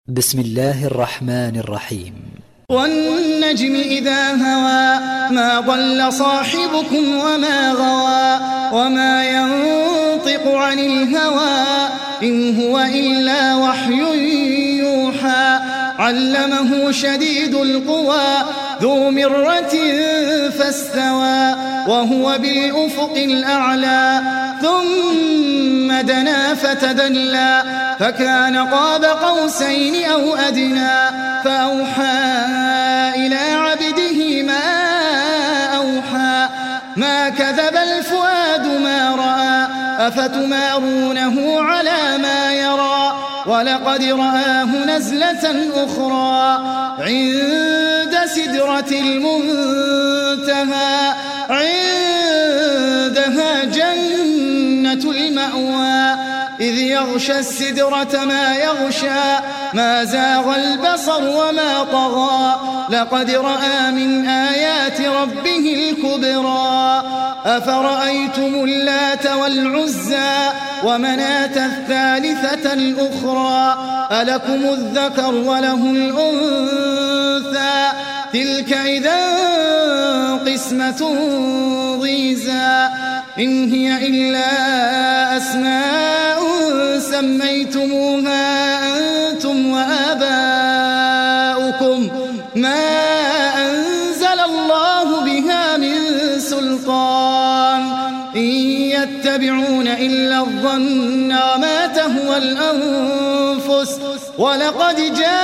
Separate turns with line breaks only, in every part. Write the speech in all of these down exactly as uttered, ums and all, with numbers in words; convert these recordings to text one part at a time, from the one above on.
بسم الله الرحمن الرحيم.
والنجم إذا هوى ما ضل صاحبكم وما غوى وما ينطق عن الهوى إن هو إلا وحي يوحى علمه شديد القوى ذو مرة فاستوى وهو بالأفق الأعلى ثم دنا فتدلى فكان قاب قوسين أو أدنى فأوحى إلى عبده ما أوحى ما كذب الفؤاد ما رأى أفتمارونه على ما يرى ولقد رآه نزلة أخرى عند سدرة المنتهى عندها جنة المأوى إذ يغشى السدرة ما يغشى ما زاغ البصر وما طغى لقد رأى من آيات ربه الكبرى أفرأيتم اللات والعزى ومناة الثالثة الأخرى ألكم الذكر وله الأنثى تلك إذا قسمة ضيزى إن هي إلا أسماء سميتموها أنتم وآباؤكم ما أنزل الله بها من سلطان إن يتبعون إلا الظن وما تهوى الأنفس ولقد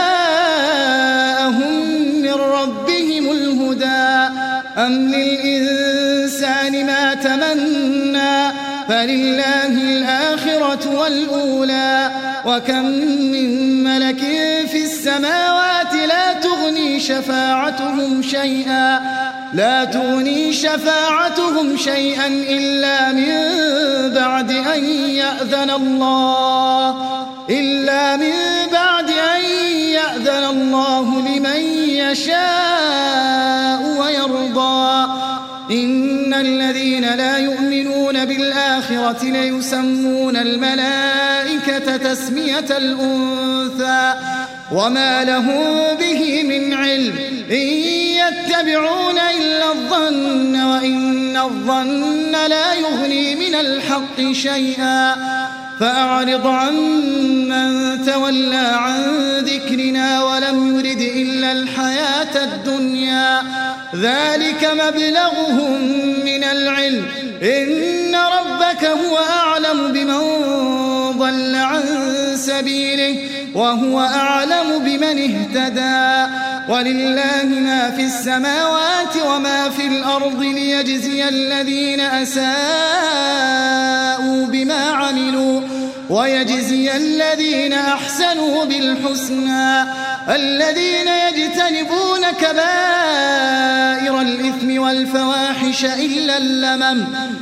جاءهم من ربهم الهدى أم للإنسان ما تمنى فلله الآخرة والأولى وكم من ملك في السماوات لا تغني شفاعتهم شيئا لا تغني شفاعتهم شيئا إلا من بعد أن يأذن الله إلا من بعد أن يأذن الله لمن يشاء ويرضى إن الذين لا يؤمنون بالآخرة ليسمون الملائكة تسمية الأنثى وما لهم به من علم إن يتبعون إلا الظن وإن الظن لا يغني من الحق شيئا فأعرض عن من تولى عن ذكرنا ولم يرد إلا الحياة الدنيا ذلك مبلغهم من العلم إن ربك هو أعلم بمن ضل عن سبيله وهو أعلم بمن اهتدى ولله ما في السماوات وما في الأرض ليجزي الذين أساءوا بما عملوا ويجزي الذين أحسنوا بالحسنى الذين يجتنبون كبائر الإثم والفواحش إلا اللمم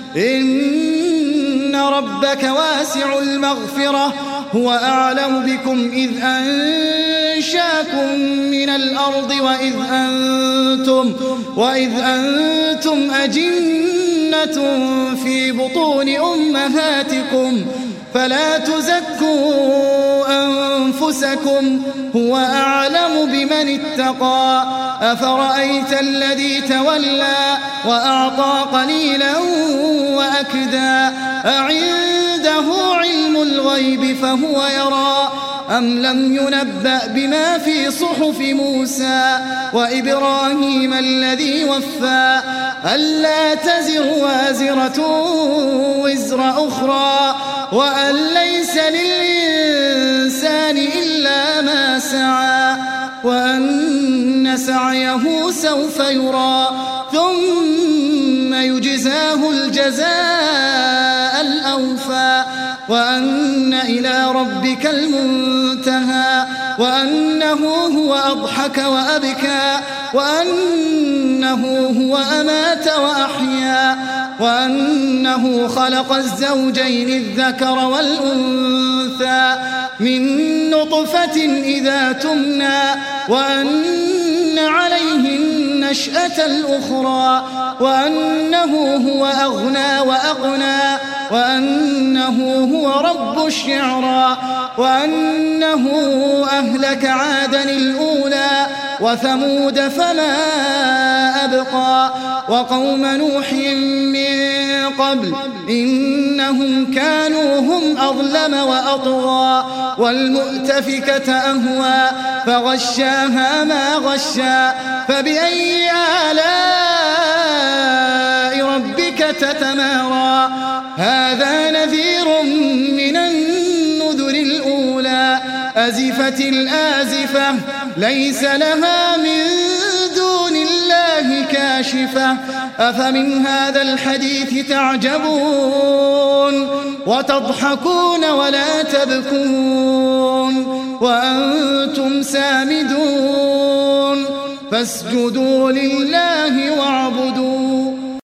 إن ربك واسع المغفرة هو أعلم بكم إذ أنشاكم من الأرض وإذ أنتم, وإذ أنتم أجنة في بطون أمهاتكم فلا تزكوا أنفسكم هو أعلم بمن اتقى أفرأيت الذي تولى وأعطى قليلا وأكدى أعنده علم الغيب فهو يرى أم لم ينبأ بما في صحف موسى وإبراهيم الذي وفى ألا تزر وازرة وزر أخرى وأن ليس للإنسان إلا ما سعى وأن سعيه سوف يرى ثم يجزاه الجزاء الأوفى وأن إلى ربك المنتهى وأنه هو أضحك وأبكى وأنه هو أمات وأحيا وأنه خلق الزوجين الذكر والأنثى من نطفة إذا تمنى وأن عليه النشأة الأخرى وأنه هو أغنى وأقنى وأنه هو رب الشعرى وأنه أهلك عادا الأولى وثمود فما أبقى وقوم نوح من قبل إنهم كانوا هم أظلم وأطغى والمؤتفكة أهوى فغشاها ما غشا فبأي آلاء ربك تتمارى هذا نذير من النذر الأولى أزفت الآزفة ليس لها من دون الله كاشفة أفمن هذا الحديث تعجبون وتضحكون ولا تبكون وأنتم سامدون فاسجدوا لله واعبدوا